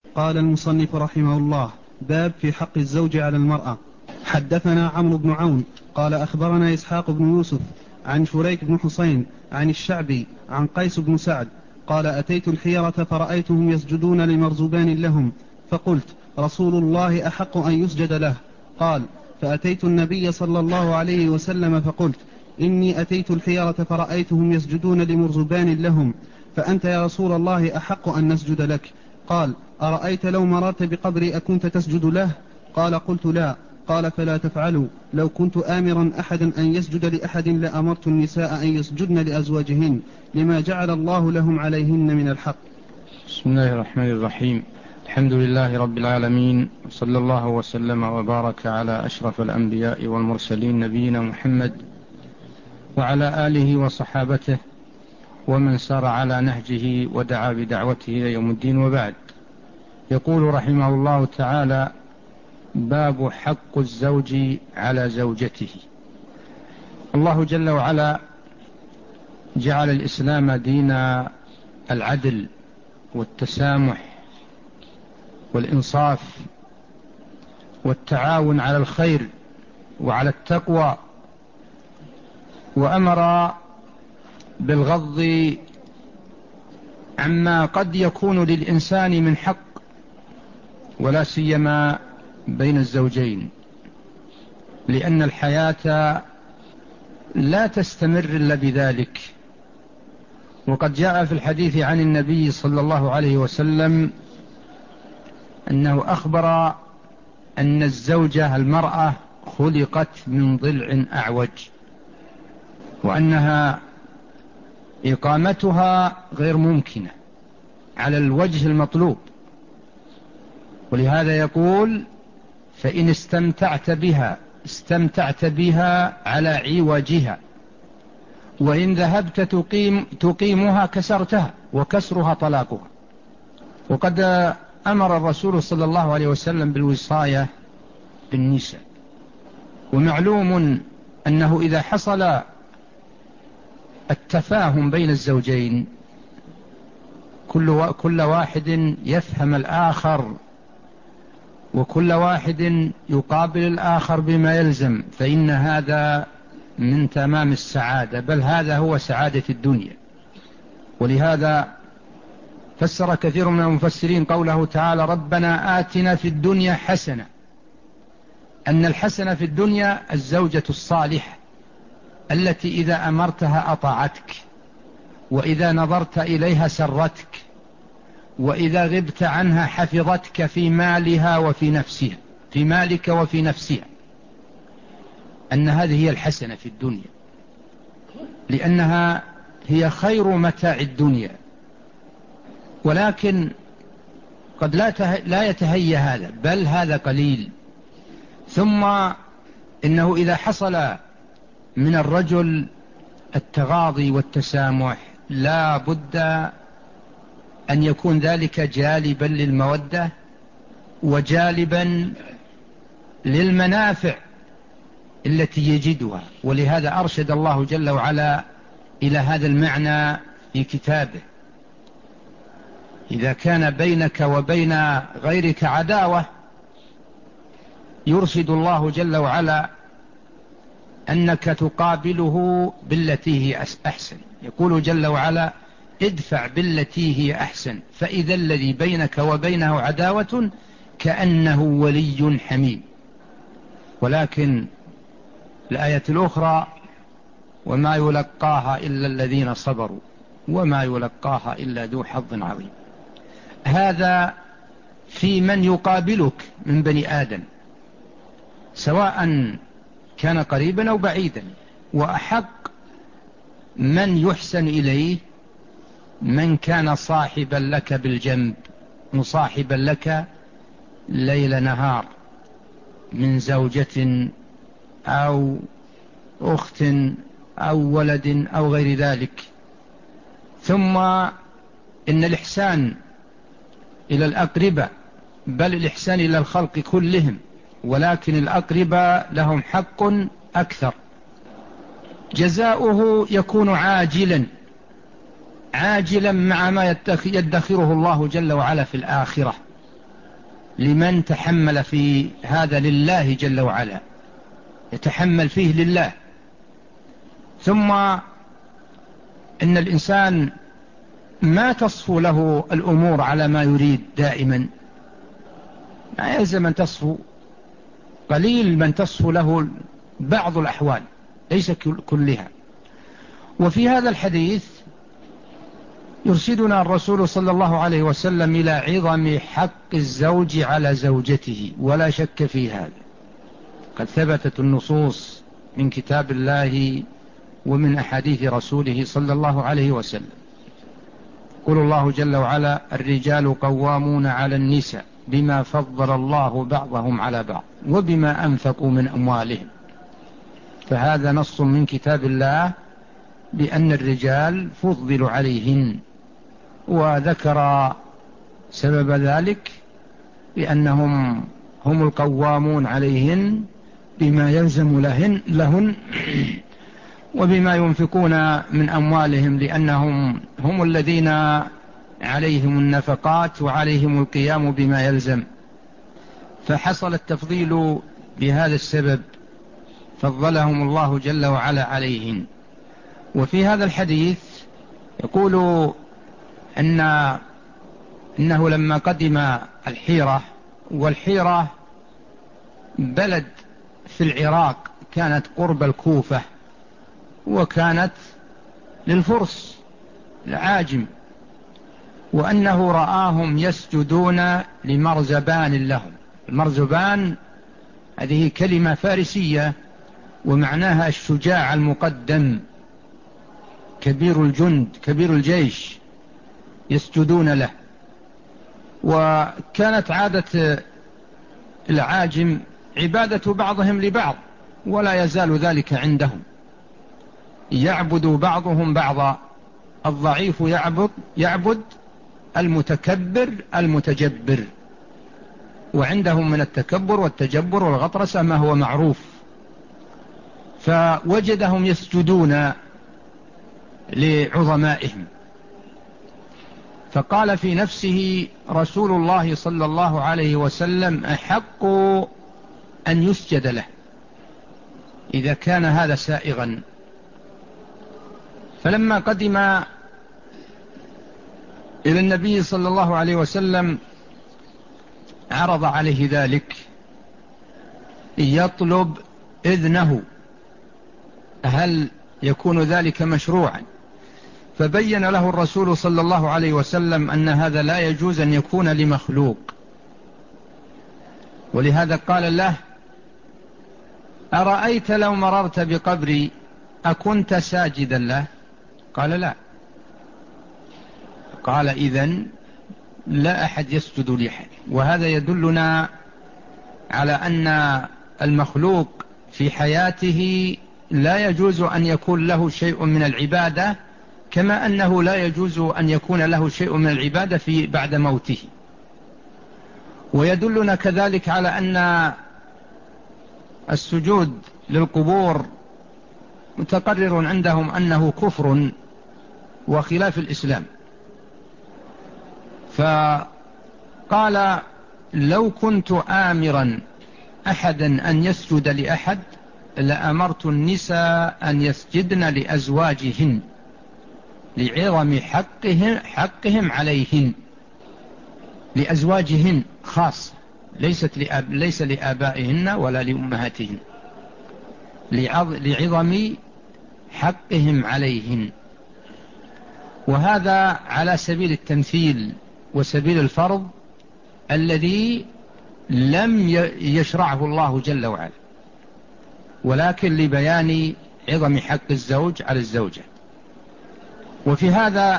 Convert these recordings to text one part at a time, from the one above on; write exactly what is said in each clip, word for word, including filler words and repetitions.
قال المصنف رحمه الله: باب في حق الزوج على المرأة. حدثنا عمرو بن عون قال أخبرنا إسحاق بن يوسف عن شريك بن حسين عن الشعبي عن قيس بن سعد قال: أتيت الحيرة فرأيتهم يسجدون لمرزبان لهم، فقلت: رسول الله أحق أن يسجد له. قال: فأتيت النبي صلى الله عليه وسلم فقلت: إني أتيت الحيرة فرأيتهم يسجدون لمرزبان لهم، فأنت يا رسول الله أحق أن نسجد لك. قال: أرأيت لو مررت بقبري أكنت تسجد له؟ قال: قلت: لا. قال: فلا تفعلوا، لو كنت آمرا أحدا أن يسجد لأحد لأمرت النساء أن يسجدن لأزواجهن لما جعل الله لهم عليهن من الحق. بسم الله الرحمن الرحيم. الحمد لله رب العالمين، وصلى الله وسلم وبارك على أشرف الأنبياء والمرسلين نبينا محمد وعلى آله وصحابته ومن سار على نهجه ودعا بدعوته إلى يوم الدين، وبعد. يقول رحمه الله تعالى: باب حق الزوج على زوجته. الله جل وعلا جعل الإسلام دين العدل والتسامح والإنصاف والتعاون على الخير وعلى التقوى، وأمر بالغض عما قد يكون للإنسان من حق، ولا سيما بين الزوجين، لأن الحياة لا تستمر إلا بذلك. وقد جاء في الحديث عن النبي صلى الله عليه وسلم أنه أخبر أن الزوجة المرأة خلقت من ضلع أعوج، وأنها إقامتها غير ممكنة على الوجه المطلوب، ولهذا يقول: فإن استمتعت بها استمتعت بها على عوجها، وإن ذهبت تقيم تقيمها كسرتها، وكسرها طلاقها. وقد أمر الرسول صلى الله عليه وسلم بالوصاية بالنساء، ومعلوم أنه إذا حصل التفاهم بين الزوجين، كل كل واحد يفهم الآخر، وكل واحد يقابل الآخر بما يلزم، فإن هذا من تمام السعادة، بل هذا هو سعادة الدنيا. ولهذا فسر كثير من المفسرين قوله تعالى: ربنا آتنا في الدنيا حسنة، أن الحسنة في الدنيا الزوجة الصالحة التي إذا أمرتها أطاعتك، وإذا نظرت إليها سرتك، وإذا غبت عنها حفظتك في مالها وفي نفسها، في مالك وفي نفسها. أن هذه هي الحسنة في الدنيا، لأنها هي خير متاع الدنيا. ولكن قد لا لا يتهيأ هذا، بل هذا قليل. ثم إنه إذا حصل من الرجل التغاضي والتسامح، لا بد أن يكون ذلك جالبا للمودة وجالبا للمنافع التي يجدها. ولهذا أرشد الله جل وعلا إلى هذا المعنى في كتابه: إذا كان بينك وبين غيرك عداوة، يرشد الله جل وعلا أنك تقابله بالتي هي أحسن. يقول جل وعلا: ادفع بالتي هي أحسن، فإذا الذي بينك وبينه عداوة كأنه ولي حميم. ولكن الآية الأخرى: وما يلقاها إلا الذين صبروا وما يلقاها إلا ذو حظ عظيم. هذا في من يقابلك من بني آدم، سواء كان قريبا أو بعيدا. وأحق من يحسن إليه من كان صاحبا لك بالجنب، مصاحبا لك ليل نهار، من زوجة أو أخت أو ولد أو غير ذلك. ثم إن الإحسان إلى الأقرباء، بل الإحسان إلى الخلق كلهم، ولكن الأقرباء لهم حق أكثر. جزاؤه يكون عاجلا عاجلا مع ما يدخره الله جل وعلا في الآخرة. لمن تحمل في هذا لله جل وعلا، يتحمل فيه لله. ثم إن الإنسان ما تصفو له الأمور على ما يريد دائما، ما يلزم أن تصفو، قليل من تصفو له بعض الأحوال ليس كلها. وفي هذا الحديث يرشدنا الرسول صلى الله عليه وسلم إلى عظم حق الزوج على زوجته، ولا شك في هذا، قد ثبتت النصوص من كتاب الله ومن أحاديث رسوله صلى الله عليه وسلم. يقول الله جل وعلا: الرجال قوامون على النساء بما فضل الله بعضهم على بعض وبما أنفقوا من أموالهم. فهذا نص من كتاب الله بأن الرجال فضلوا عليهن، وذكر سبب ذلك بأنهم هم القوامون عليهن بما يلزم لهن, لهن وبما ينفقون من أموالهم، لأنهم هم الذين عليهم النفقات وعليهم القيام بما يلزم. فحصل التفضيل بهذا السبب، فضلهم الله جل وعلا عليهن. وفي هذا الحديث يقول أن إنه لما قدم الحيرة، والحيرة بلد في العراق كانت قرب الكوفة، وكانت للفرس العاجم، وأنه رآهم يسجدون لمرزبان لهم. المرزبان هذه كلمة فارسية ومعناها الشجاع المقدم، كبير الجند، كبير الجيش، يسجدون له. وكانت عادة العاجم عبادة بعضهم لبعض، ولا يزال ذلك عندهم، يعبد بعضهم بعضا، الضعيف يعبد يعبد المتكبر المتجبر، وعندهم من التكبر والتجبر والغطرسة ما هو معروف. فوجدهم يسجدون لعظمائهم، فقال في نفسه رسول الله صلى الله عليه وسلم: أحق أن يسجد له إذا كان هذا سائغا. فلما قدم إلى النبي صلى الله عليه وسلم عرض عليه ذلك يطلب إذنه، هل يكون ذلك مشروعا؟ فبين له الرسول صلى الله عليه وسلم أن هذا لا يجوز أن يكون لمخلوق، ولهذا قال له: أرأيت لو مررت بقبري أكنت ساجدا له؟ قال: لا. قال: إذن لا أحد يسجد لأحد. وهذا يدلنا على أن المخلوق في حياته لا يجوز أن يكون له شيء من العبادة، كما أنه لا يجوز أن يكون له شيء من العبادة في بعد موته. ويدلنا كذلك على أن السجود للقبور متقرر عندهم أنه كفر وخلاف الإسلام. فقال: لو كنت آمرا أحدا أن يسجد لأحد لأمرت النساء أن يسجدن لأزواجهن لعظم حقهم, حقهم عليهن، لأزواجهن خاص، ليست لأب ليس لآبائهن ولا لأمهاتهن، لعظم حقهم عليهن. وهذا على سبيل التمثيل وسبيل الفرض الذي لم يشرعه الله جل وعلا، ولكن لبيان عظم حق الزوج على الزوجة. وفي هذا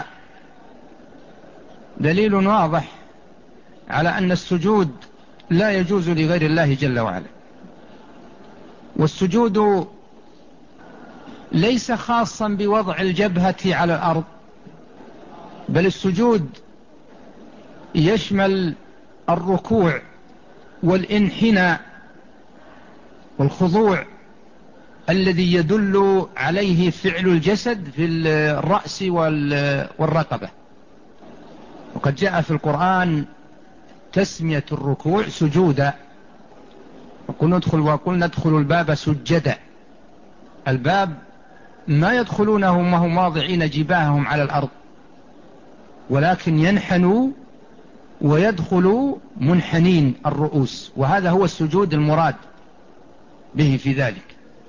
دليل واضح على أن السجود لا يجوز لغير الله جل وعلا. والسجود ليس خاصا بوضع الجبهة على الأرض، بل السجود يشمل الركوع والانحناء والخضوع الذي يدل عليه فعل الجسد في الرأس والرقبة. وقد جاء في القرآن تسمية الركوع سجودا، وقل ندخل وقل ندخل الباب سجدا. الباب ما يدخلونه وهم واضعين جباههم على الأرض، ولكن ينحنوا ويدخلوا منحنين الرؤوس، وهذا هو السجود المراد به في ذلك.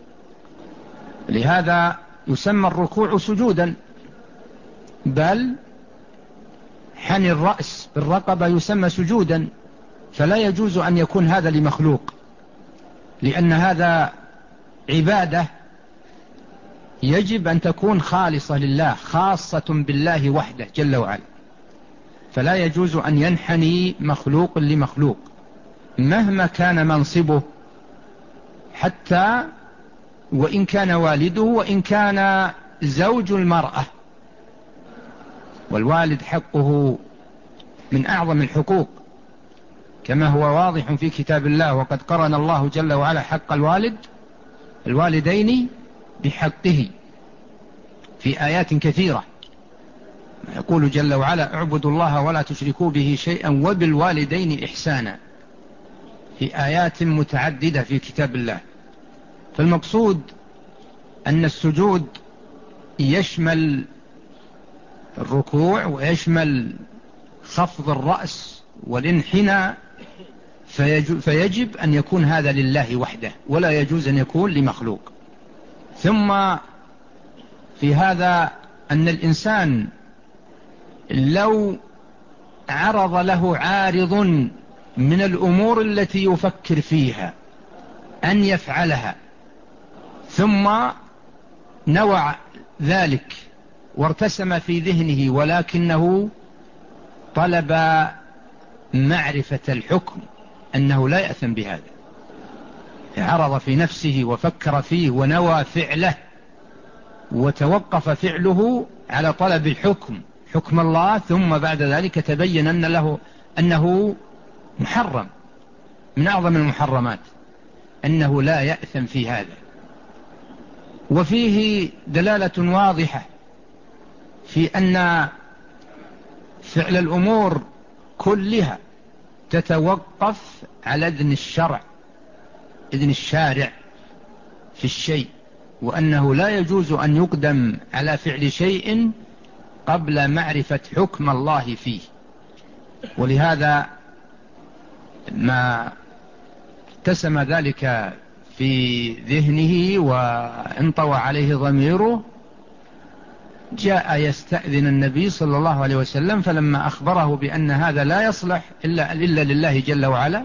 لهذا يسمى الركوع سجودا، بل حني الرأس بالرقبة يسمى سجودا، فلا يجوز أن يكون هذا لمخلوق، لأن هذا عبادة يجب أن تكون خالصة لله، خاصة بالله وحده جل وعلا، فلا يجوز أن ينحني مخلوق لمخلوق مهما كان منصبه، حتى وإن كان والده وإن كان زوج المرأة. والوالد حقه من أعظم الحقوق كما هو واضح في كتاب الله، وقد قرن الله جل وعلا حق الوالد الوالدين بحقه في آيات كثيرة. يقول جل وعلا: اعبدوا الله ولا تشركوا به شيئا وبالوالدين إحسانا، في آيات متعددة في كتاب الله. فالمقصود أن السجود يشمل الركوع ويشمل خفض الرأس والانحناء، فيجب أن يكون هذا لله وحده، ولا يجوز أن يكون لمخلوق. ثم في هذا أن الإنسان لو عرض له عارض من الأمور التي يفكر فيها أن يفعلها، ثم نوع ذلك وارتسم في ذهنه، ولكنه طلب معرفة الحكم، أنه لا يأثم بهذا. عرض في نفسه وفكر فيه ونوى فعله، وتوقف فعله على طلب الحكم، حكم الله، ثم بعد ذلك تبين أن له أنه محرم من أعظم المحرمات، أنه لا يأثم في هذا. وفيه دلالة واضحة في أن فعل الأمور كلها تتوقف على إذن الشرع، إذن الشارع في الشيء، وأنه لا يجوز أن يقدم على فعل شيء قبل معرفة حكم الله فيه. ولهذا ما اتسم ذلك في ذهنه وانطوى عليه ضميره، جاء يستأذن النبي صلى الله عليه وسلم، فلما أخبره بأن هذا لا يصلح إلا, إلا لله جل وعلا،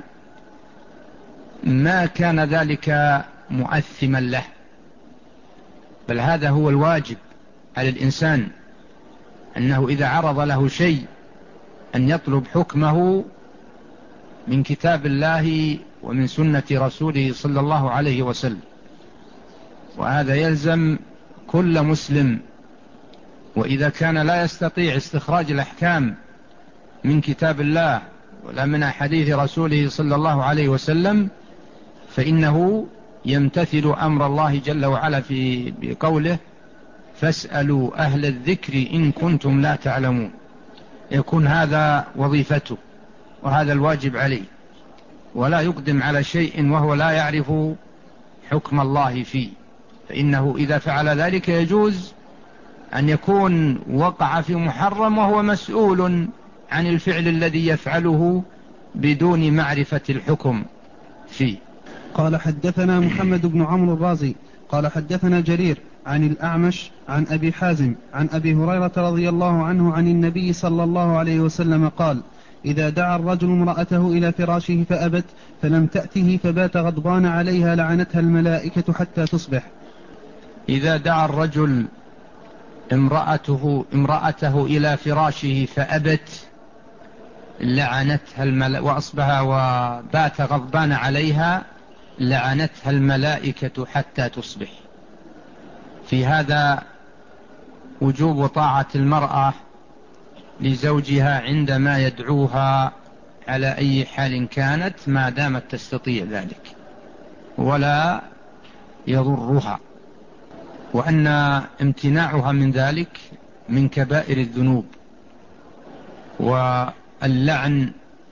ما كان ذلك مؤثما له، بل هذا هو الواجب على الإنسان، أنه إذا عرض له شيء أن يطلب حكمه من كتاب الله ومن سنة رسوله صلى الله عليه وسلم. وهذا يلزم كل مسلم، وإذا كان لا يستطيع استخراج الأحكام من كتاب الله ولا من حديث رسوله صلى الله عليه وسلم، فإنه يمتثل أمر الله جل وعلا في بقوله: فاسألوا أهل الذكر إن كنتم لا تعلمون. يكون هذا وظيفته وهذا الواجب عليه، ولا يقدم على شيء وهو لا يعرف حكم الله فيه، فإنه إذا فعل ذلك يجوز أن يكون وقع في محرم وهو مسؤول عن الفعل الذي يفعله بدون معرفة الحكم فيه. قال: حدثنا محمد بن عمرو الرازي قال حدثنا جرير عن الأعمش عن أبي حازم عن أبي هريرة رضي الله عنه عن النبي صلى الله عليه وسلم قال: إذا دعا الرجل امرأته إلى فراشه فأبت فلم تأته فبات غضبان عليها لعنتها الملائكة حتى تصبح. إذا دعا الرجل امرأته, امرأته إلى فراشه فأبت لعنتها الملائكة وأصبح وبات غضبان عليها لعنتها الملائكة حتى تصبح. في هذا وجوب طاعة المرأة لزوجها عندما يدعوها على أي حال كانت، ما دامت تستطيع ذلك ولا يضرها، وأن امتناعها من ذلك من كبائر الذنوب. واللعن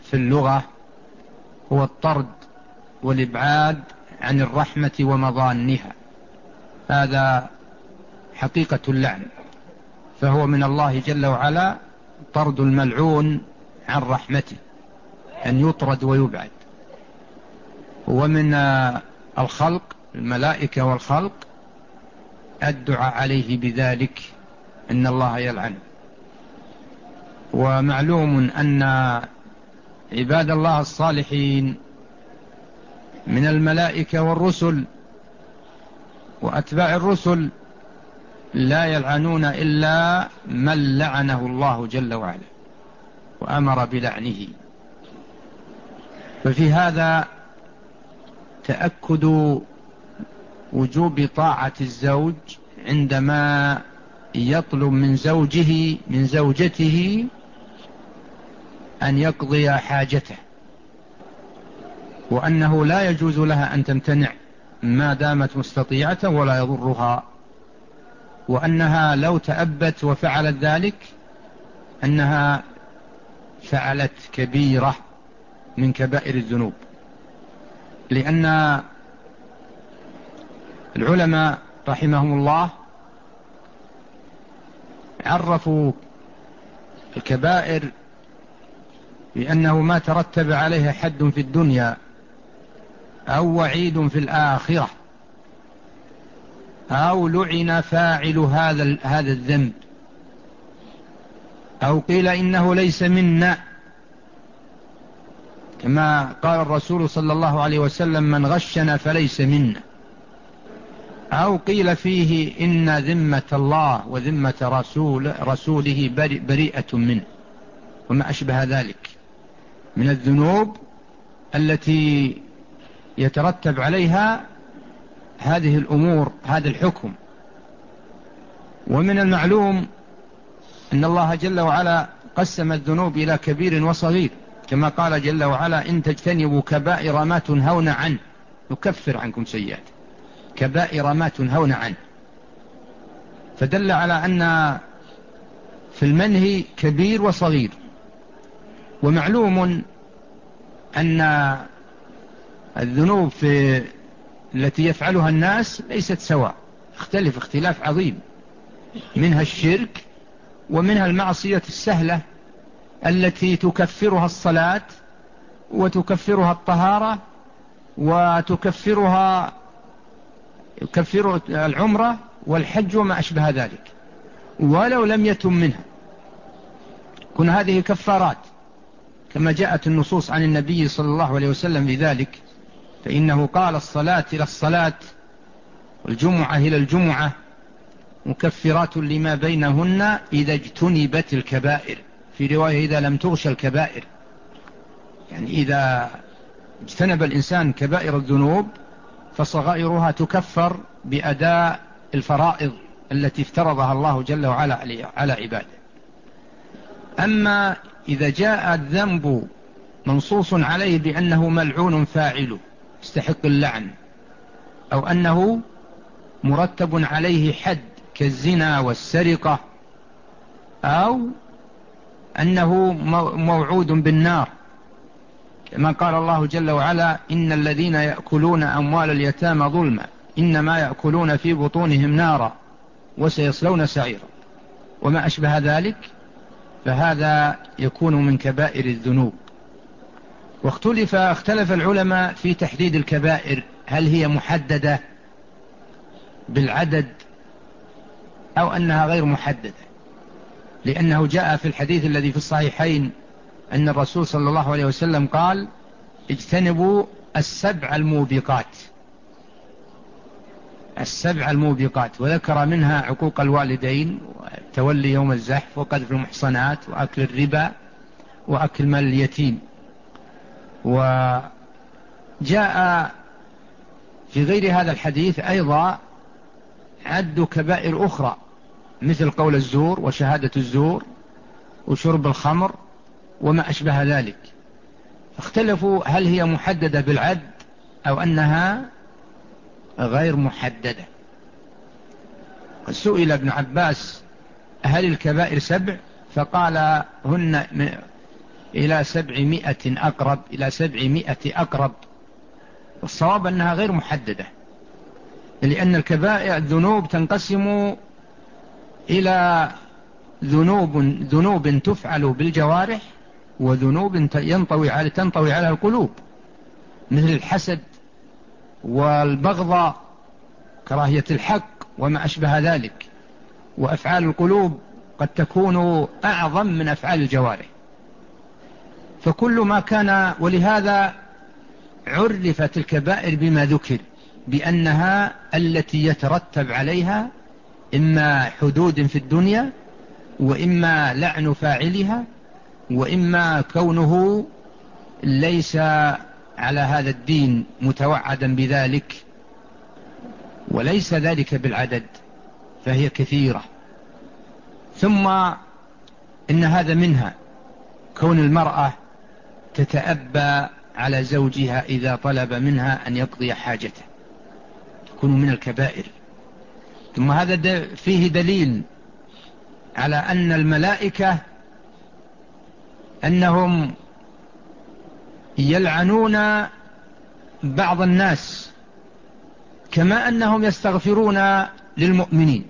في اللغة هو الطرد والإبعاد عن الرحمة ومضانها، هذا حقيقة اللعن، فهو من الله جل وعلا طرد الملعون عن رحمته، أن يطرد ويبعد. ومن الخلق الملائكة والخلق الدعاء عليه بذلك، إن الله يلعن. ومعلوم أن عباد الله الصالحين من الملائكة والرسل وأتباع الرسل لا يلعنون إلا من لعنه الله جل وعلا وأمر بلعنه. ففي هذا تأكد وجوب طاعة الزوج عندما يطلب من زوجه من زوجته أن يقضي حاجته، وأنه لا يجوز لها أن تمتنع ما دامت مستطيعة ولا يضرها، وأنها لو تأبت وفعلت ذلك أنها فعلت كبيرة من كبائر الذنوب. لأن العلماء رحمهم الله عرفوا الكبائر بأنه ما ترتب عليها حد في الدنيا أو وعيد في الآخرة أو لعن فاعل هذا هذا الذنب أو قيل إنه ليس منا، كما قال الرسول صلى الله عليه وسلم: من غشنا فليس منا، أو قيل فيه إن ذمة الله وذمة رسول رسوله بريئة منه، وما أشبه ذلك من الذنوب التي يترتب عليها هذه الأمور، هذا الحكم. ومن المعلوم أن الله جل وعلا قسم الذنوب إلى كبير وصغير، كما قال جل وعلا: إن تجتنبوا كبائر ما تنهون عنه نكفر عنكم سيئات، كبائر ما تنهون عنه، فدل على أن في المنهي كبير وصغير. ومعلوم أن الذنوب في التي يفعلها الناس ليست سواء، اختلف اختلاف عظيم، منها الشرك ومنها المعصية السهلة التي تكفرها الصلاة وتكفرها الطهارة وتكفرها يكفر العمرة والحج وما أشبه ذلك، ولو لم يتم منها. كن هذه كفارات كما جاءت النصوص عن النبي صلى الله عليه وسلم بذلك، فإنه قال: الصلاة إلى الصلاة والجمعة إلى الجمعة مكفرات لما بينهن إذا اجتنبت الكبائر، في رواية إذا لم تغش الكبائر، يعني إذا اجتنب الإنسان كبائر الذنوب فصغائرها تكفر بأداء الفرائض التي افترضها الله جل وعلا على عباده. أما إذا جاء الذنب منصوص عليه بأنه ملعون فاعله استحق اللعن، أو أنه مرتب عليه حد كالزنا والسرقة، أو أنه موعود بالنار، كما قال الله جل وعلا: إن الذين يأكلون أموال اليتامى ظلما إنما يأكلون في بطونهم نارا وسيصلون سعيرا، وما أشبه ذلك، فهذا يكون من كبائر الذنوب. واختلف اختلف العلماء في تحديد الكبائر، هل هي محددة بالعدد أو أنها غير محددة، لأنه جاء في الحديث الذي في الصحيحين أن الرسول صلى الله عليه وسلم قال: اجتنبوا السبع الموبقات، السبع الموبقات، وذكر منها عقوق الوالدين وتولي يوم الزحف وقذف المحصنات وأكل الربا وأكل مال اليتيم. وجاء في غير هذا الحديث أيضا عد كبائر أخرى مثل قول الزور وشهادة الزور وشرب الخمر وما أشبه ذلك، اختلفوا هل هي محددة بالعد أو أنها غير محددة. سئل ابن عباس: هل الكبائر سبع؟ فقال: هن إلى سبعمائة أقرب إلى سبعمائة أقرب. الصواب أنها غير محددة، لأن الكبائر الذنوب تنقسم إلى ذنوب ذنوب تفعل بالجوارح، وذنوب ينطوي على تنطوي على القلوب، مثل الحسد والبغضاء، كراهية الحق وما أشبه ذلك. وأفعال القلوب قد تكون أعظم من أفعال الجوارح. فكل ما كان، ولهذا عرفت الكبائر بما ذكر، بأنها التي يترتب عليها إما حدود في الدنيا، وإما لعن فاعلها، وإما كونه ليس على هذا الدين متوعدا بذلك، وليس ذلك بالعدد، فهي كثيرة. ثم إن هذا منها كون المرأة تتأبى على زوجها إذا طلب منها أن يقضي حاجته، تكون من الكبائر. ثم هذا فيه دليل على أن الملائكة أنهم يلعنون بعض الناس كما أنهم يستغفرون للمؤمنين.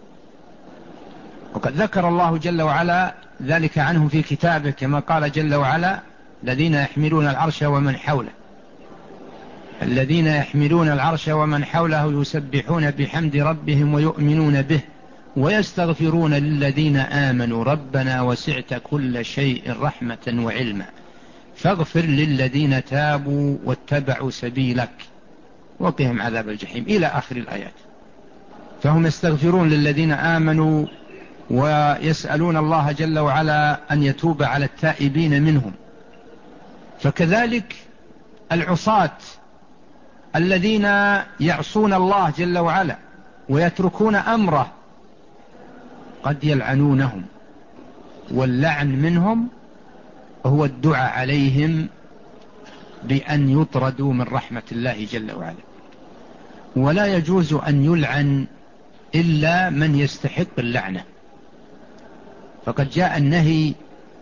وقد ذكر الله جل وعلا ذلك عنهم في كتابه، كما قال جل وعلا: الذين يحملون العرش ومن حوله الذين يحملون العرش ومن حوله يسبحون بحمد ربهم ويؤمنون به ويستغفرون للذين آمنوا ربنا وسعت كل شيء رحمة وعلما فاغفر للذين تابوا واتبعوا سبيلك وقهم عذاب الجحيم، إلى آخر الآيات. فهم يستغفرون للذين آمنوا ويسألون الله جل وعلا أن يتوب على التائبين منهم. فكذلك العصاة الذين يعصون الله جل وعلا ويتركون أمره قد يلعنونهم، واللعن منهم هو الدعاء عليهم بأن يطردوا من رحمة الله جل وعلا. ولا يجوز أن يلعن إلا من يستحق اللعنة، فقد جاء النهي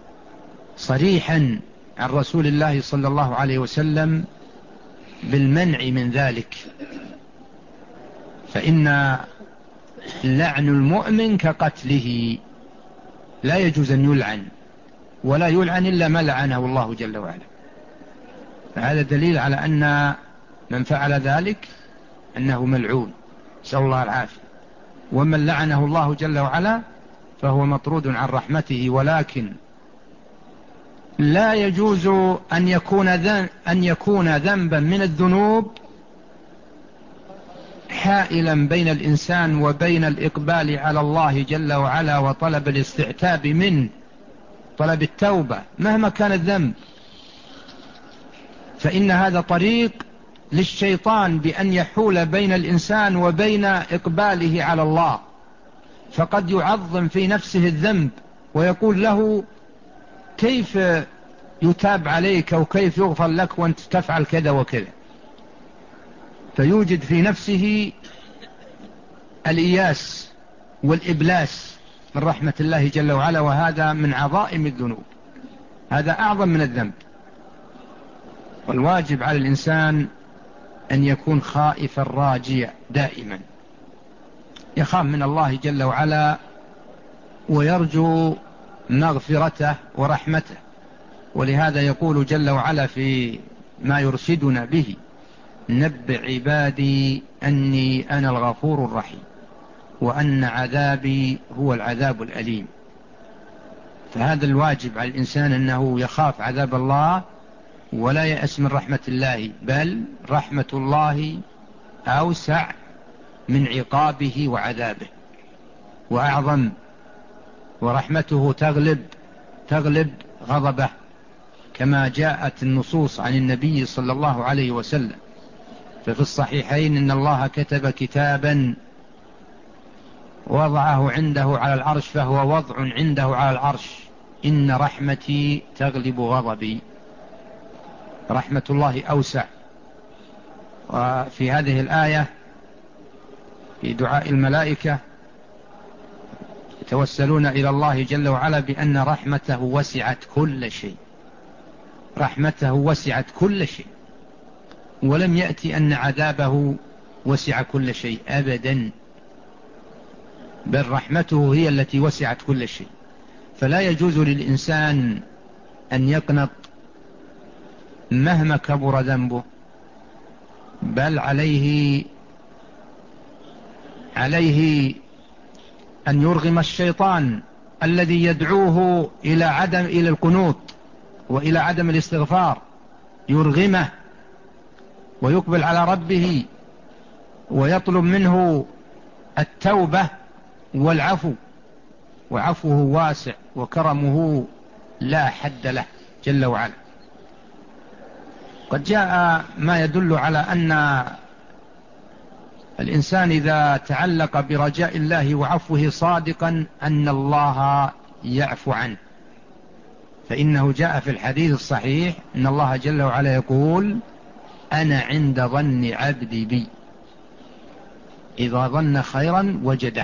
صريحا عن رسول الله صلى الله عليه وسلم بالمنع من ذلك. فإن لعن المؤمن كقتله، لا يجوز أن يلعن، ولا يلعن إلا ما لعنه الله جل وعلا. فهذا دليل على أن من فعل ذلك أنه ملعون، نسأل الله العافية. ومن لعنه الله جل وعلا فهو مطرود عن رحمته. ولكن لا يجوز أن يكون أن يكون ذنبا من الذنوب حائلا بين الإنسان وبين الإقبال على الله جل وعلا وطلب الاستعتاب منه، طلب التوبة مهما كان الذنب، فإن هذا طريق للشيطان بأن يحول بين الإنسان وبين إقباله على الله. فقد يعظم في نفسه الذنب ويقول له: كيف يتاب عليك وكيف يغفر لك وأنت تفعل كذا وكذا، فيوجد في نفسه الإياس والإبلاس من رحمة الله جل وعلا، وهذا من عظائم الذنوب، هذا أعظم من الذنب. والواجب على الإنسان أن يكون خائفا راجيا دائما، يخاف من الله جل وعلا ويرجو مغفرته ورحمته. ولهذا يقول جل وعلا في ما يرشدنا به: نبئ عبادي أني أنا الغفور الرحيم وأن عذابي هو العذاب الأليم. فهذا الواجب على الإنسان أنه يخاف عذاب الله ولا يأس من رحمة الله، بل رحمة الله أوسع من عقابه وعذابه وأعظم، ورحمته تغلب تغلب غضبه، كما جاءت النصوص عن النبي صلى الله عليه وسلم. ففي الصحيحين إن الله كتب كتابا وضعه عنده على العرش فهو وضع عنده على العرش: إن رحمتي تغلب غضبي. رحمة الله أوسع. وفي هذه الآية في دعاء الملائكة يتوسلون إلى الله جل وعلا بأن رحمته وسعت كل شيء، رحمته وسعت كل شيء، ولم يأتي أن عذابه وسع كل شيء أبدا، بل رحمته هي التي وسعت كل شيء. فلا يجوز للإنسان أن يقنط مهما كبر ذنبه، بل عليه عليه أن يرغم الشيطان الذي يدعوه إلى عدم إلى القنوط وإلى عدم الاستغفار، يرغمه ويقبل على ربه ويطلب منه التوبة والعفو، وعفوه واسع وكرمه لا حد له جل وعلا. قد جاء ما يدل على أن الإنسان إذا تعلق برجاء الله وعفوه صادقا أن الله يعفو عنه، فإنه جاء في الحديث الصحيح أن الله جل وعلا يقول: أنا عند ظن عبدي بي، إذا ظن خيرا وجده.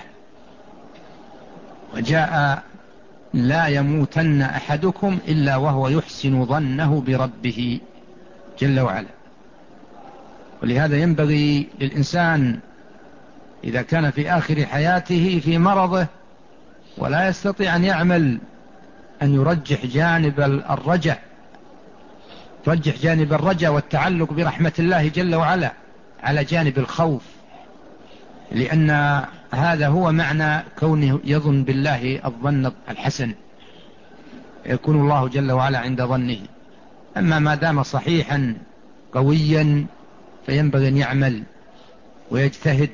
وجاء: لا يموتن أحدكم إلا وهو يحسن ظنه بربه جل وعلا. ولهذا ينبغي للإنسان إذا كان في آخر حياته في مرضه ولا يستطيع أن يعمل أن يرجح جانب الرجع يرجح جانب الرجاء والتعلق برحمة الله جل وعلا على جانب الخوف، لأن هذا هو معنى كونه يظن بالله الظن الحسن، يكون الله جل وعلا عند ظنه. أما ما دام صحيحا قويا فينبغي أن يعمل ويجتهد،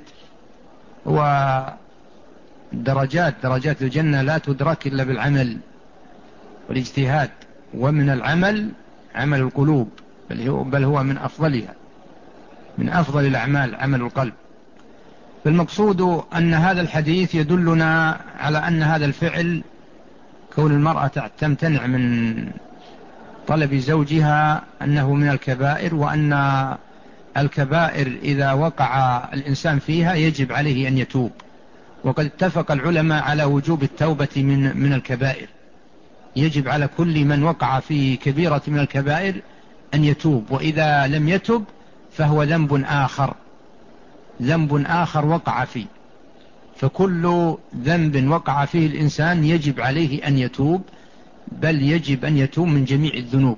ودرجات درجات الجنة لا تدرك إلا بالعمل والاجتهاد، ومن العمل عمل القلوب، بل هو من أفضلها، من أفضل الأعمال عمل القلب. فالمقصود أن هذا الحديث يدلنا على أن هذا الفعل، كون المرأة تمتنع من طلب زوجها، أنه من الكبائر، وأن الكبائر إذا وقع الإنسان فيها يجب عليه أن يتوب. وقد اتفق العلماء على وجوب التوبة من من الكبائر، يجب على كل من وقع في كبيرة من الكبائر أن يتوب، وإذا لم يتب فهو ذنب آخر ذنب آخر وقع فيه. فكل ذنب وقع فيه الإنسان يجب عليه أن يتوب، بل يجب أن يتوب من جميع الذنوب.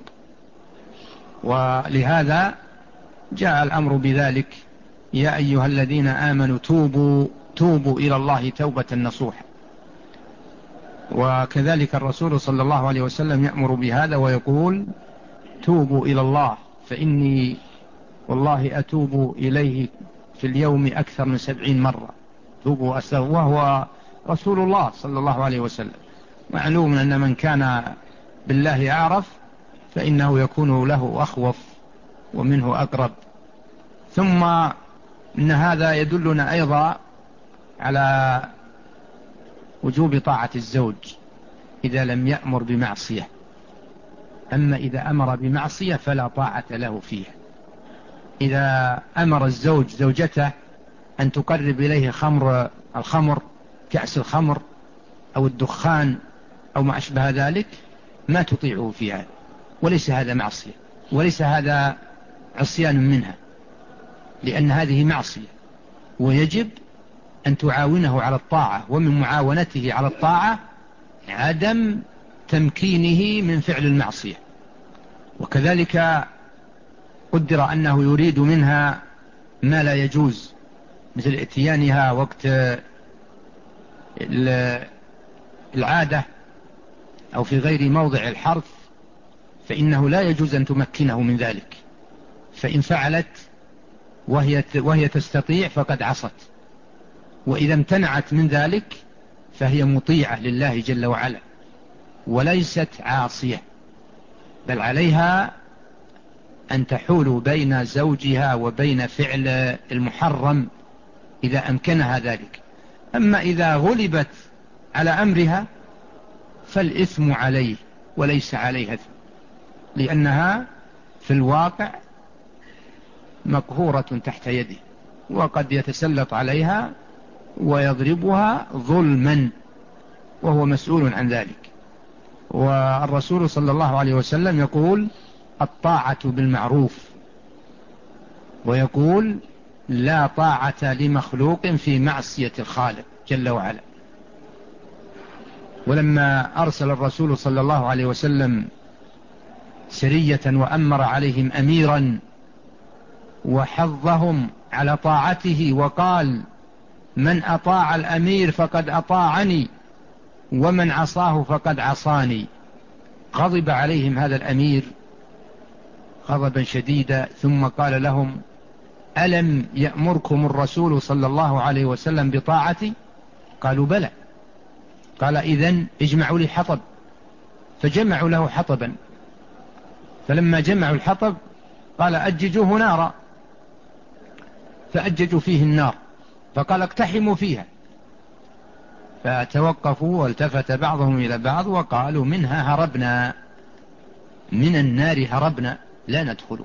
ولهذا جاء الأمر بذلك: يا أيها الذين آمنوا توبوا توبوا إلى الله توبة نصوحا. وكذلك الرسول صلى الله عليه وسلم يأمر بهذا ويقول: توبوا إلى الله فإني والله أتوب إليه في اليوم أكثر من سبعين مرة. توبوا أستغفر، وهو رسول الله صلى الله عليه وسلم. معلوم أن من كان بالله أعرف فإنه يكون له أخوف ومنه أقرب. ثم إن هذا يدلنا أيضا على وجوب طاعة الزوج إذا لم يأمر بمعصية. أما إذا أمر بمعصية فلا طاعة له فيها. إذا أمر الزوج زوجته أن تقرب إليه خمر الخمر كأس الخمر أو الدخان أو ما أشبه ذلك، ما تطيعه فيها، وليس هذا معصية، وليس هذا عصيان منها، لأن هذه معصية، ويجب أن تعاونه على الطاعة. ومن معاونته على الطاعة عدم تمكينه من فعل المعصية. وكذلك قدر أنه يريد منها ما لا يجوز، مثل اتيانها وقت العادة أو في غير موضع الحرث، فإنه لا يجوز أن تمكنه من ذلك، فإن فعلت وهي وهي تستطيع فقد عصت، وإذا امتنعت من ذلك فهي مطيعة لله جل وعلا وليست عاصية، بل عليها أن تحول بين زوجها وبين فعل المحرم إذا أمكنها ذلك. أما إذا غلبت على أمرها فالإثم عليه وليس عليها إثم، لأنها في الواقع مقهورة تحت يده، وقد يتسلط عليها ويضربها ظلما وهو مسؤول عن ذلك. والرسول صلى الله عليه وسلم يقول: الطاعة بالمعروف، ويقول لا طاعة لمخلوق في معصية الخالق جل وعلا. ولما أرسل الرسول صلى الله عليه وسلم سرية وأمر عليهم أميرا وحظهم على طاعته وقال من أطاع الأمير فقد أطاعني ومن عصاه فقد عصاني، غضب عليهم هذا الأمير غضبا شديدا، ثم قال لهم ألم يأمركم الرسول صلى الله عليه وسلم بطاعتي؟ قالوا بلى. قال إذن اجمعوا لي حطب، فجمعوا له حطبا، فلما جمعوا الحطب قال أججوه نارا، فأججوا فيه النار، فقال اقتحموا فيها، فتوقفوا والتفت بعضهم إلى بعض وقالوا منها هربنا، من النار هربنا لا ندخله،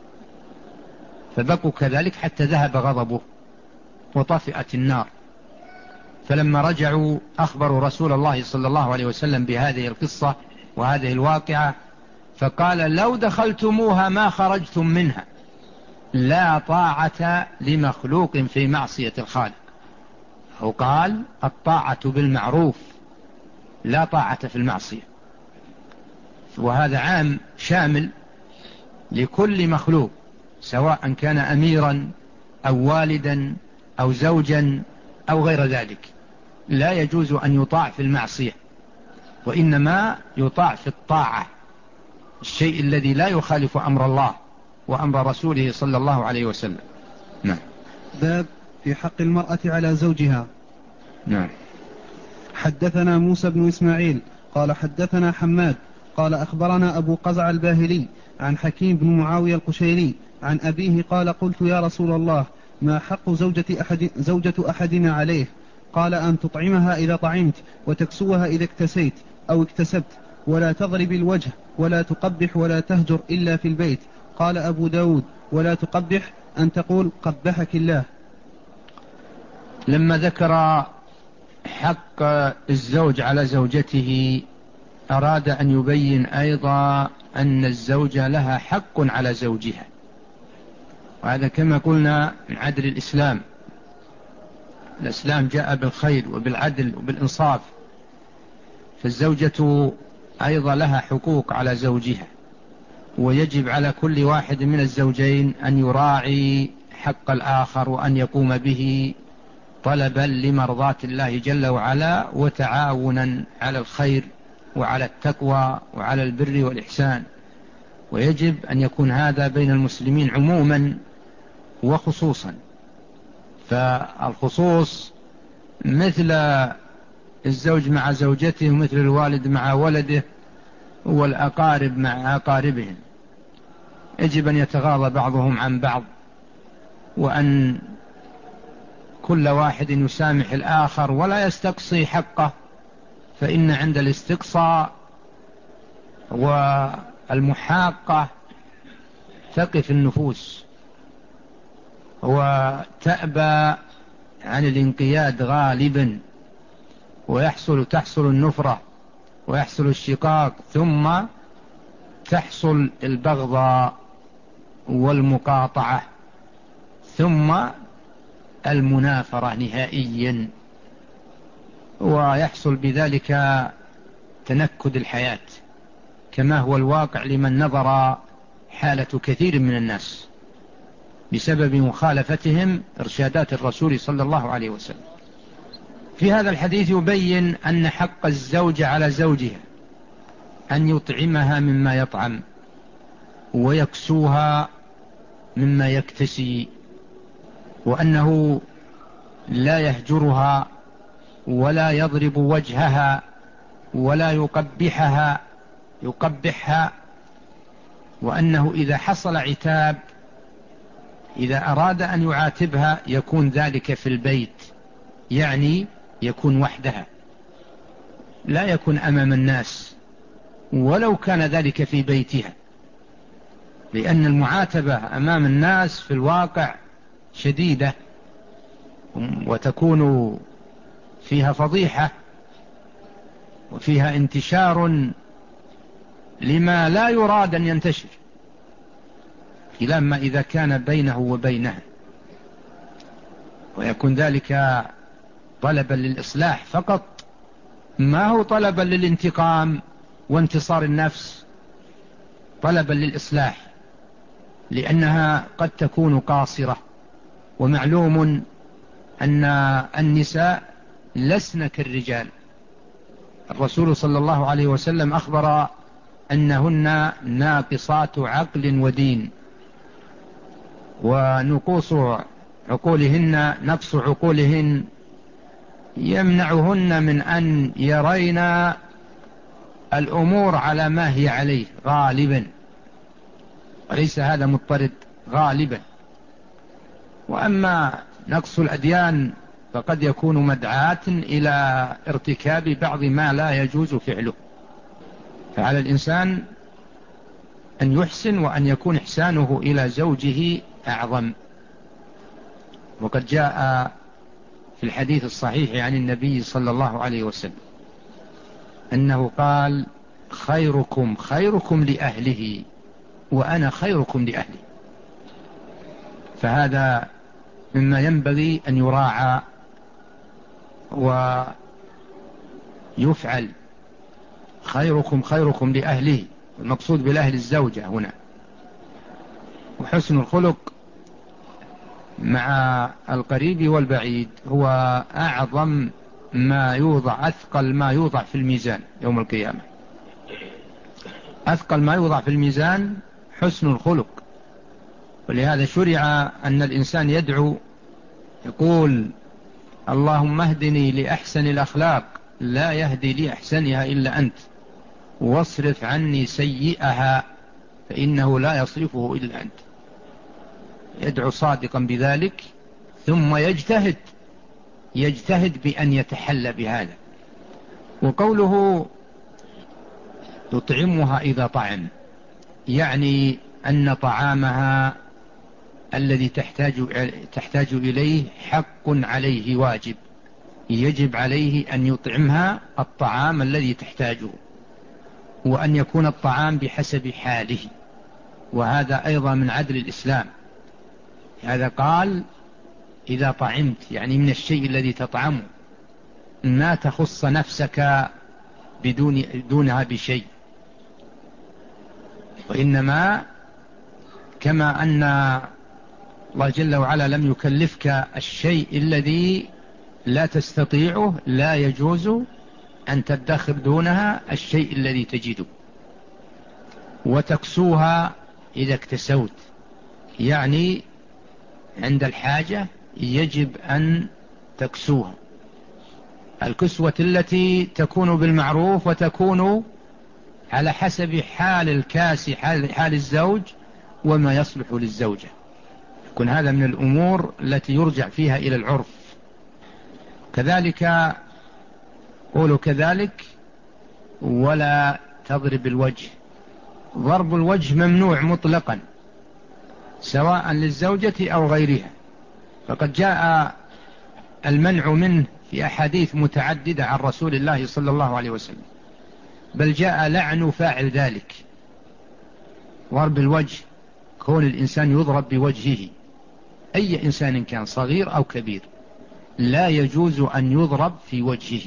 فبقوا كذلك حتى ذهب غضبه وطفئت النار. فلما رجعوا أخبروا رسول الله صلى الله عليه وسلم بهذه القصة وهذه الواقعة، فقال لو دخلتموها ما خرجتم منها، لا طاعة لمخلوق في معصية الخالق. هو قال الطاعة بالمعروف لا طاعة في المعصية، وهذا عام شامل لكل مخلوق سواء كان أميرا أو والدا أو زوجا أو غير ذلك، لا يجوز أن يطاع في المعصية، وإنما يطاع في الطاعة، الشيء الذي لا يخالف أمر الله وأمر رسوله صلى الله عليه وسلم. نعم. باب في حق المرأة على زوجها. نعم. حدثنا موسى بن إسماعيل قال حدثنا حماد قال أخبرنا أبو قزع الباهلي عن حكيم بن معاوية القشيري عن أبيه قال قلت يا رسول الله ما حق زوجة, أحد زوجة أحدنا عليه؟ قال أن تطعمها إذا طعمت وتكسوها إذا اكتسيت أو اكتسبت، ولا تضرب الوجه ولا تقبح ولا تهجر إلا في البيت. قال أبو داود ولا تقبح أن تقول قبحك الله. لما ذكر حق الزوج على زوجته أراد أن يبين أيضا أن الزوجة لها حق على زوجها، وهذا كما قلنا من عدل الإسلام. الإسلام جاء بالخير وبالعدل وبالإنصاف، فالزوجة أيضا لها حقوق على زوجها، ويجب على كل واحد من الزوجين أن يراعي حق الآخر وأن يقوم به طلبا لمرضاة الله جل وعلا وتعاونا على الخير وعلى التقوى وعلى البر والإحسان. ويجب أن يكون هذا بين المسلمين عموما وخصوصا، فالخصوص مثل الزوج مع زوجته ومثل الوالد مع ولده والأقارب مع أقاربهم، يجب أن يتغاضى بعضهم عن بعض، وأن كل واحد يسامح الآخر ولا يستقصي حقه، فإن عند الاستقصاء والمحاقة تقف النفوس وتأبى عن الانقياد غالبا، ويحصل تحصل النفرة ويحصل الشقاق، ثم تحصل البغضاء والمقاطعة، ثم المنافرة نهائيا، ويحصل بذلك تنكد الحياة كما هو الواقع لمن نظر حالة كثير من الناس بسبب مخالفتهم إرشادات الرسول صلى الله عليه وسلم. في هذا الحديث يبين أن حق الزوج على زوجها أن يطعمها مما يطعم ويكسوها مما يكتسي، وأنه لا يهجرها ولا يضرب وجهها ولا يقبحها يقبحها، وأنه إذا حصل عتاب إذا أراد أن يعاتبها يكون ذلك في البيت، يعني يكون وحدها لا يكون أمام الناس ولو كان ذلك في بيتها، لأن المعاتبة أمام الناس في الواقع شديدة وتكون فيها فضيحة وفيها انتشار لما لا يراد أن ينتشر، إلى ما إذا كان بينه وبينها، ويكون ذلك طلبا للإصلاح فقط، ما هو طلبا للانتقام وانتصار النفس، طلبا للإصلاح، لأنها قد تكون قاصرة. ومعلوم أن النساء لسن كالرجال. الرسول صلى الله عليه وسلم أخبر أنهن ناقصات عقل ودين، ونقوص عقولهن نقص عقولهن يمنعهن من أن يرين الأمور على ما هي عليه غالبا، وليس هذا مضطرد غالبا. وأما نقص الأديان فقد يكون مدعاة إلى ارتكاب بعض ما لا يجوز فعله. فعلى الإنسان أن يحسن، وأن يكون إحسانه إلى زوجه أعظم. وقد جاء في الحديث الصحيح عن النبي صلى الله عليه وسلم أنه قال: خيركم خيركم لأهله وأنا خيركم لأهلي. فهذا مما ينبغي أن يراعى ويفعل. خيركم خيركم لأهله، المقصود بالأهل الزوجة هنا. وحسن الخلق مع القريب والبعيد هو أعظم ما يوضع، أثقل ما يوضع في الميزان يوم القيامة. أثقل ما يوضع في الميزان حسن الخلق. ولهذا شرع أن الإنسان يدعو يقول: اللهم اهدني لأحسن الأخلاق لا يهدي لأحسنها إلا أنت، واصرف عني سيئها فإنه لا يصرفه إلا أنت. يدعو صادقا بذلك، ثم يجتهد يجتهد بأن يتحلى بهذا. وقوله يطعمها إذا طعم، يعني أن طعامها الذي تحتاج تحتاج إليه حق عليه، واجب، يجب عليه أن يطعمها الطعام الذي تحتاجه، وأن يكون الطعام بحسب حاله. وهذا أيضا من عدل الإسلام. هذا قال: إذا طعمت، يعني من الشيء الذي تطعمه، ما تخص نفسك بدون دونها بشيء، وإنما كما أن الله جل وعلا لم يكلفك الشيء الذي لا تستطيعه، لا يجوز أن تدخر دونها الشيء الذي تجده. وتكسوها إذا اكتسوت، يعني عند الحاجة يجب أن تكسوها. الكسوة التي تكون بالمعروف وتكون على حسب حال الكاسي، حال, حال الزوج وما يصلح للزوجة. يكون هذا من الأمور التي يرجع فيها إلى العرف. كذلك قولوا كذلك ولا تضرب الوجه. ضرب الوجه ممنوع مطلقا، سواء للزوجة أو غيرها. فقد جاء المنع منه في أحاديث متعددة عن رسول الله صلى الله عليه وسلم، بل جاء لعن فاعل ذلك. ضرب الوجه، كون الإنسان يضرب بوجهه، أي إنسان كان صغير أو كبير، لا يجوز أن يضرب في وجهه.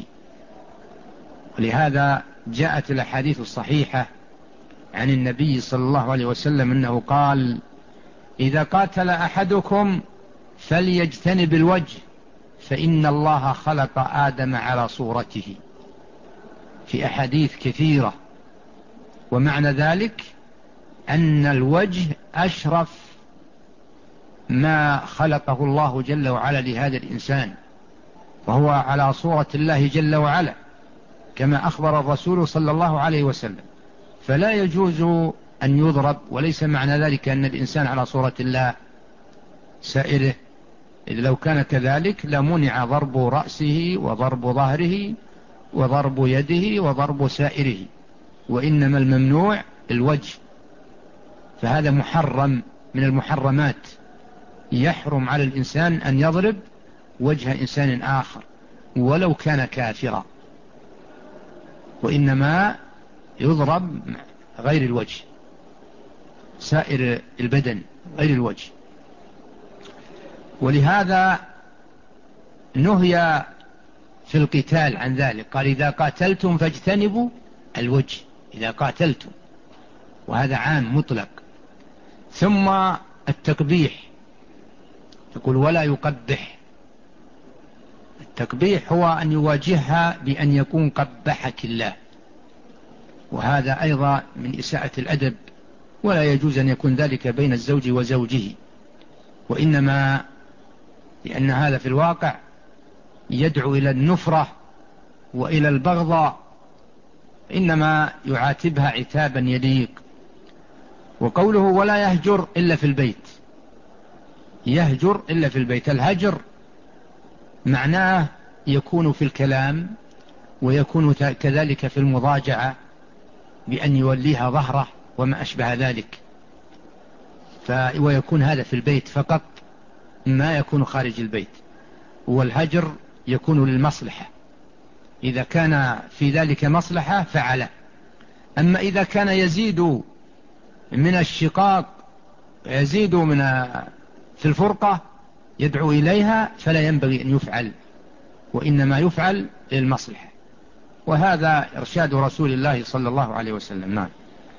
ولهذا جاءت الأحاديث الصحيحة عن النبي صلى الله عليه وسلم أنه قال: إذا قاتل أحدكم فليجتنب الوجه فإن الله خلق آدم على صورته. في أحاديث كثيرة. ومعنى ذلك أن الوجه أشرف ما خلقه الله جل وعلا لهذا الإنسان، وهو على صورة الله جل وعلا كما أخبر الرسول صلى الله عليه وسلم. فلا يجوز أن يضرب. وليس معنى ذلك أن الإنسان على صورة الله سائره، إذ لو كان كذلك لمنع ضرب رأسه وضرب ظهره وضرب يده وضرب سائره، وإنما الممنوع الوجه. فهذا محرم من المحرمات. يحرم على الإنسان أن يضرب وجه إنسان آخر ولو كان كافرا، وإنما يضرب غير الوجه، سائر البدن غير الوجه. ولهذا نهي في القتال عن ذلك، قال إذا قاتلتم فاجتنبوا الوجه، إذا قاتلتم، وهذا عام مطلق. ثم التقبيح، يقول ولا يقبح. التقبيح هو أن يواجهها بأن يكون قبحك الله، وهذا أيضا من إساءة الأدب، ولا يجوز أن يكون ذلك بين الزوج وزوجه، وإنما لأن هذا في الواقع يدعو إلى النفرة وإلى البغضاء، إنما يعاتبها عتابا يليق. وقوله ولا يهجر إلا في البيت، يهجر إلا في البيت، الهجر معناه يكون في الكلام، ويكون كذلك في المضاجعة بأن يوليها ظهره وما أشبه ذلك، ويكون هذا في البيت فقط، ما يكون خارج البيت. والهجر يكون للمصلحة، إذا كان في ذلك مصلحة فعله. أما إذا كان يزيد من الشقاق، يزيد من في الفرقة، يدعو إليها، فلا ينبغي أن يفعل، وإنما يفعل للمصلحة. وهذا إرشاد رسول الله صلى الله عليه وسلم. نعم.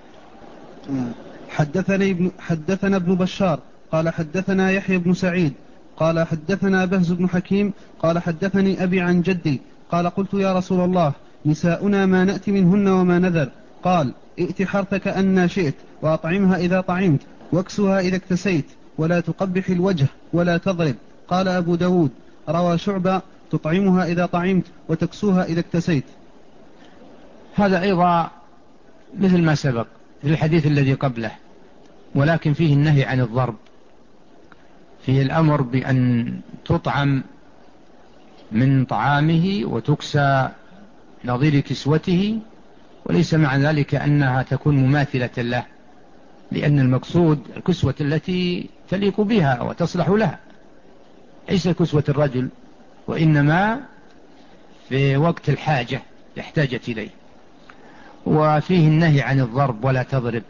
حدثني ابن حدثنا ابن بشار قال حدثنا يحيى بن سعيد قال حدثنا بهز بن حكيم قال حدثني أبي عن جدي قال قلت يا رسول الله نساؤنا ما نأتي منهن وما نذر؟ قال ائت حرثك أن شئت وأطعمها إذا طعمت واكسها إذا اكتسيت ولا تقبح الوجه ولا تضرب. قال أبو داود روى شعبة تطعمها إذا طعمت وتكسوها إذا اكتسيت. هذا أيضا مثل ما سبق في الحديث الذي قبله، ولكن فيه النهي عن الضرب، فيه الأمر بأن تطعم من طعامه وتكسى نظير كسوته، وليس مع ذلك أنها تكون مماثلة له، لأن المقصود الكسوة التي تليق بها وتصلح لها، ليس كسوة الرجل، وإنما في وقت الحاجة احتاجت إليه. وفيه النهي عن الضرب ولا تضرب،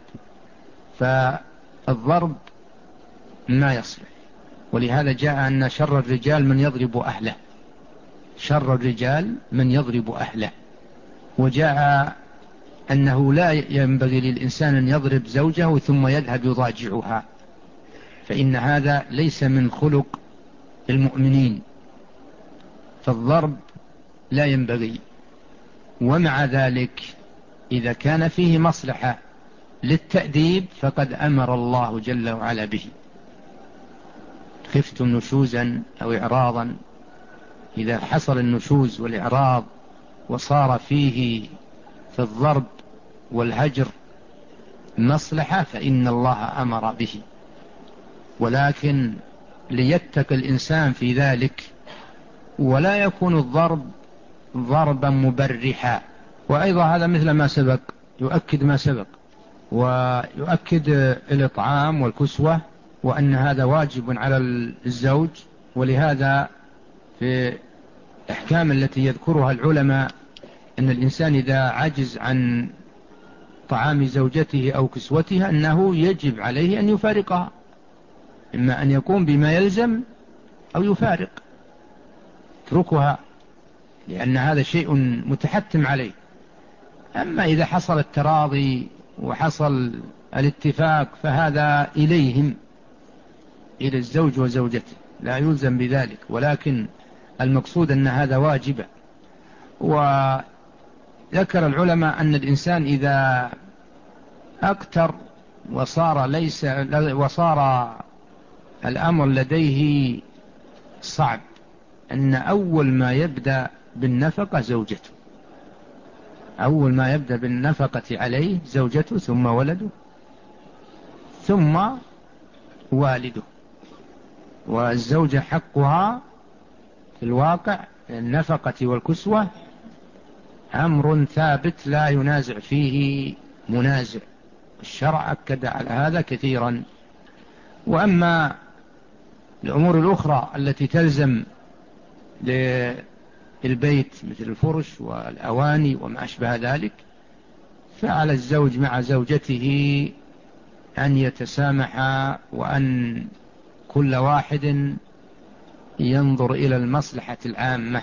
فالضرب ما يصلح. ولهذا جاء أن شر الرجال من يضرب أهله، شر الرجال من يضرب أهله. وجاء أنه لا ينبغي للإنسان أن يضرب زوجه ثم يذهب يضاجعها، فإن هذا ليس من خلق المؤمنين، فالضرب لا ينبغي. ومع ذلك إذا كان فيه مصلحة للتأديب فقد أمر الله جل وعلا به. خفتم نشوزا أو إعراضا، إذا حصل النشوز والإعراض وصار فيه في الضرب والهجر مصلحة فإن الله أمر به، ولكن ليتقي الإنسان في ذلك، ولا يكون الضرب ضربا مبرحا. وأيضا هذا مثل ما سبق، يؤكد ما سبق، ويؤكد الإطعام والكسوة، وأن هذا واجب على الزوج. ولهذا في الأحكام التي يذكرها العلماء أن الإنسان إذا عجز عن طعام زوجته أو كسوتها أنه يجب عليه أن يفارقها، إما أن يقوم بما يلزم أو يفارق، اتركها، لأن هذا شيء متحتم عليه. أما إذا حصل التراضي وحصل الاتفاق فهذا إليهم، إلى الزوج وزوجته، لا يلزم بذلك، ولكن المقصود أن هذا واجب. وذكر العلماء أن الإنسان إذا أكتر وصار, ليس وصار الأمر لديه صعب، أن أول ما يبدأ بالنفقة زوجته، أول ما يبدأ بالنفقة عليه زوجته، ثم ولده، ثم والده. والزوجة حقها في الواقع النفقة والكسوة أمر ثابت لا ينازع فيه منازع، الشرع أكد على هذا كثيرا. وأما الأمور الأخرى التي تلزم للبيت مثل الفرش والأواني وما أشبه ذلك، فعلى الزوج مع زوجته أن يتسامحا، وأن كل واحد ينظر إلى المصلحة العامة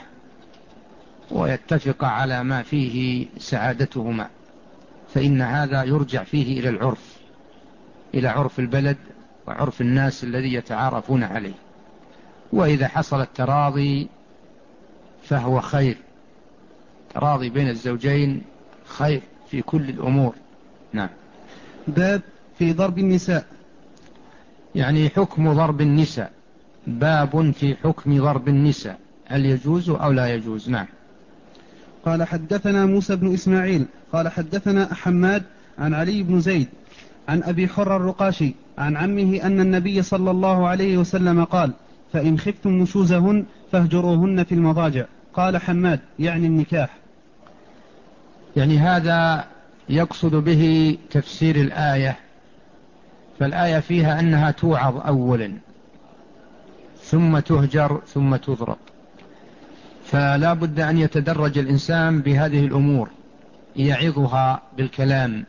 ويتفق على ما فيه سعادتهما، فإن هذا يرجع فيه إلى العرف، إلى عرف البلد وعرف الناس الذي يتعارفون عليه. وإذا حصل التراضي فهو خير، تراضي بين الزوجين خير في كل الأمور. نعم. باب في ضرب النساء. يعني حكم ضرب النساء، باب في حكم ضرب النساء، هل يجوز أو لا يجوز؟ نعم. قال حدثنا موسى بن إسماعيل قال حدثنا حماد عن علي بن زيد عن أبي حر الرقاشي عن عمه أن النبي صلى الله عليه وسلم قال: فإن خفتم نشوزهن فاهجروهن في المضاجع. قال حماد: يعني النكاح. يعني هذا يقصد به تفسير الآية، فالآية فيها أنها توعظ أولا ثم تهجر ثم تضرب، فلا بد أن يتدرج الإنسان بهذه الأمور، يعظها بالكلام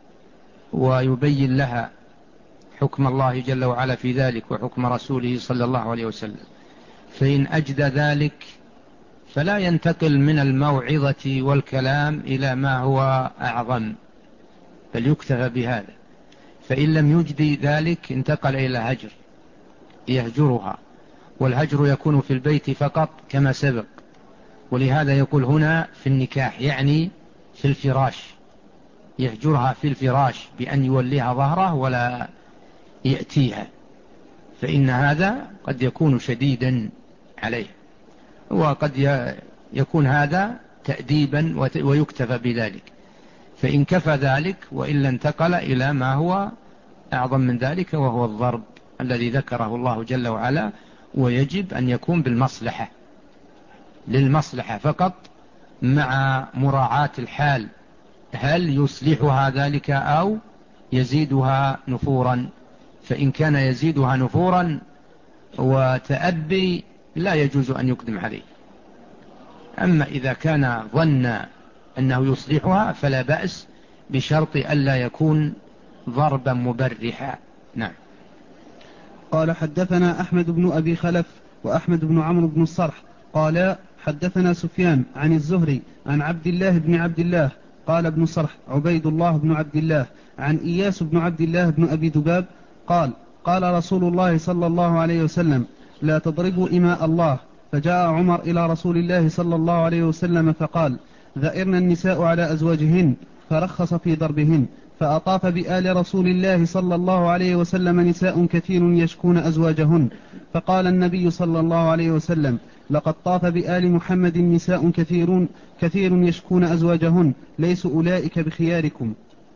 ويبين لها حكم الله جل وعلا في ذلك وحكم رسوله صلى الله عليه وسلم. فإن أجد ذلك فلا ينتقل من الموعظة والكلام إلى ما هو أعظم، بل يكتفى بهذا. فإن لم يجد ذلك انتقل إلى هجر، يهجرها، والهجر يكون في البيت فقط كما سبق. ولهذا يقول هنا في النكاح، يعني في الفراش، يهجرها في الفراش بأن يوليها ظهره ولا يأتيها، فإن هذا قد يكون شديدا عليه، وقد يكون هذا تأديبا ويكتفى بذلك. فإن كفى ذلك وإلا انتقل إلى ما هو أعظم من ذلك، وهو الضرب الذي ذكره الله جل وعلا، ويجب أن يكون بالمصلحة، للمصلحة فقط، مع مراعاة الحال، هل يصلحها ذلك أو يزيدها نفورا. فإن كان يزيدها نفورا وتأبي لا يجوز أن يقدم عليه. أما إذا كان ظن أنه يصلحها فلا بأس، بشرط ألا يكون ضربا مبرحا. نعم. قال حدثنا أحمد بن أبي خلف وأحمد بن عمرو بن الصرح قال حدثنا سفيان عن الزهري عن عبد الله بن عبد الله قال ابن صرح عبيد الله بن عبد الله عن إياس بن عبد الله بن أبي ذباب قال: قال رسول الله صلى الله عليه وسلم: لا تضربوا إماء الله. فجاء عمر إلى رسول الله صلى الله عليه وسلم فقال: ذئرن النساء على أزواجهن، فرخص في ضربهن. فأطاف بآل رسول الله صلى الله عليه وسلم نساء كثير يشكون أزواجهن، فقال النبي صلى الله عليه وسلم: لقد طاف بآل محمد نساء كثيرون كثير يشكون أزواجهن، ليسوا أولئك بخياركم.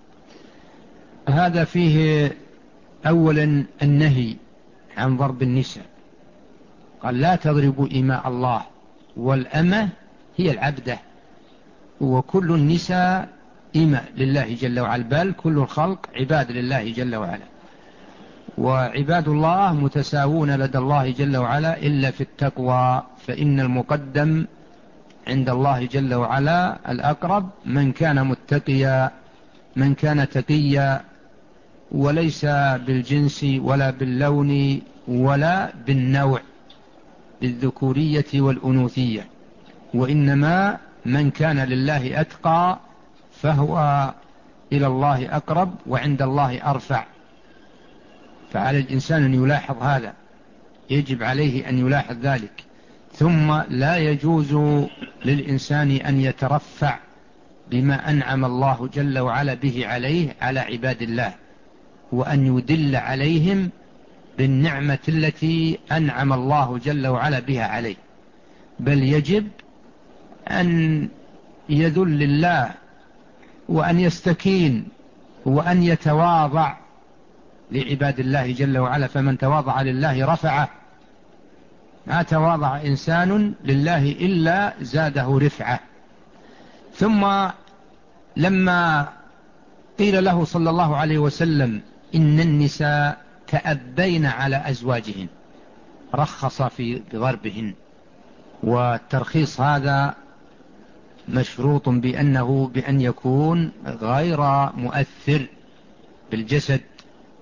هذا فيه أولا النهي عن ضرب النساء، قال: لا تضربوا إماء الله، والأمة هي العبدة، وكل النساء إماء لله جل وعلا، بل كل الخلق عباد لله جل وعلا، وعباد الله متساوون لدى الله جل وعلا إلا في التقوى، فإن المقدم عند الله جل وعلا الأقرب من كان متقيا، من كان تقيا، وليس بالجنس ولا باللون ولا بالنوع، بالذكورية والأنوثية، وإنما من كان لله أتقى فهو إلى الله أقرب وعند الله أرفع. فعلى الإنسان أن يلاحظ هذا، يجب عليه أن يلاحظ ذلك. ثم لا يجوز للإنسان أن يترفع بما أنعم الله جل وعلا به عليه على عباد الله، وأن يدل عليهم بالنعمة التي أنعم الله جل وعلا بها عليه، بل يجب أن يذل الله وأن يستكين وأن يتواضع لعباد الله جل وعلا، فمن تواضع لله رفعه، ما تواضع إنسان لله إلا زاده رفعه. ثم لما قيل له صلى الله عليه وسلم إن النساء تأبين على أزواجهن، رخص في ضربهن، والترخيص هذا مشروط بأنه بأن يكون غير مؤثر بالجسد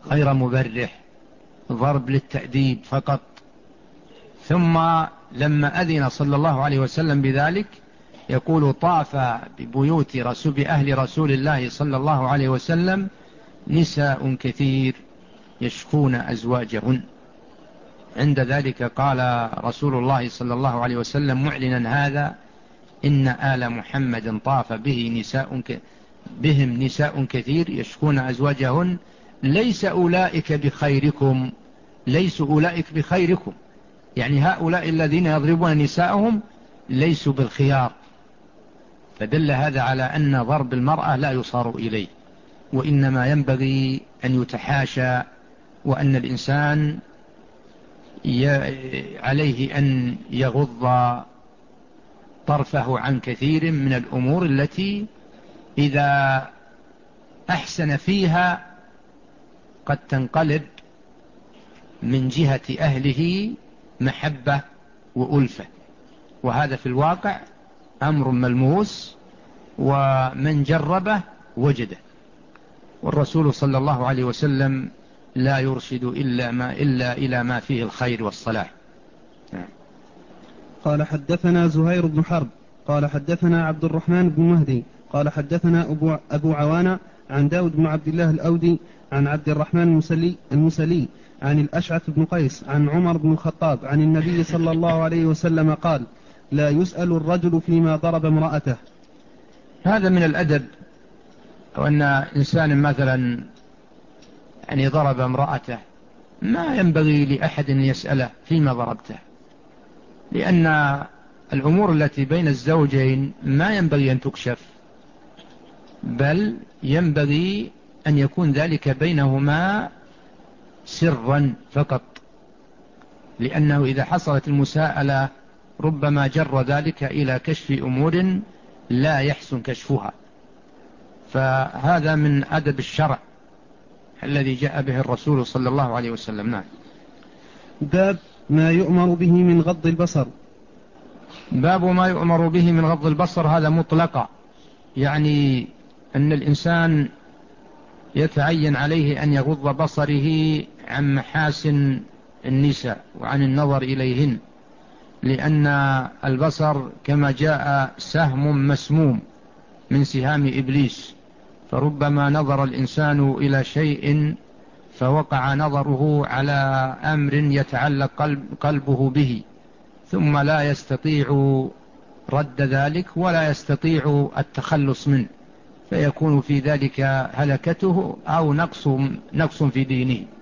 غير مبرح، ضرب للتأديب فقط. ثم لما أذن صلى الله عليه وسلم بذلك يقول: طاف ببيوت رسول بأهل رسول الله صلى الله عليه وسلم نساء كثير يشكون أزواجهن. عند ذلك قال رسول الله صلى الله عليه وسلم معلنا هذا: إن آل محمد طاف به نساء ك... بهم نساء كثير يشكون أزواجهن، ليس أولئك بخيركم، ليس أولئك بخيركم، يعني هؤلاء الذين يضربون نساءهم ليسوا بالخيار. فدل هذا على أن ضرب المرأة لا يصار إليه، وإنما ينبغي أن يتحاشى، وأن الإنسان عليه أن يغض طرفه عن كثير من الأمور التي إذا أحسن فيها قد تنقلب من جهة أهله محبة وألفة، وهذا في الواقع أمر ملموس، ومن جربه وجده. والرسول صلى الله عليه وسلم لا يرشد إلا, ما إلا إلى ما فيه الخير والصلاح. قال حدثنا زهير بن حرب قال حدثنا عبد الرحمن بن مهدي قال حدثنا أبو, أبو عوانة عن داود بن عبد الله الأودي عن عبد الرحمن المسلي, المسلي عن الأشعث بن قيس عن عمر بن الخطاب عن النبي صلى الله عليه وسلم قال: لا يسأل الرجل فيما ضرب امرأته. هذا من الأدب، وأن إنسان مثلا يعني ضرب امرأته ما ينبغي لأحد أن يسأله فيما ضربته، لأن الأمور التي بين الزوجين ما ينبغي أن تكشف، بل ينبغي أن يكون ذلك بينهما سرا فقط، لأنه إذا حصلت المساءلة ربما جر ذلك إلى كشف أمور لا يحسن كشفها. فهذا من أدب الشرع الذي جاء به الرسول صلى الله عليه وسلم. نعم. باب ما يؤمر به من غض البصر. باب ما يؤمر به من غض البصر، هذا مطلقا، يعني أن الإنسان يتعين عليه أن يغض بصره عن محاسن النساء وعن النظر إليهن، لأن البصر كما جاء سهم مسموم من سهام إبليس، فربما نظر الإنسان إلى شيء فوقع نظره على أمر يتعلق قلب قلبه به، ثم لا يستطيع رد ذلك ولا يستطيع التخلص منه، فيكون في ذلك هلكته أو نقص, نقص في دينه.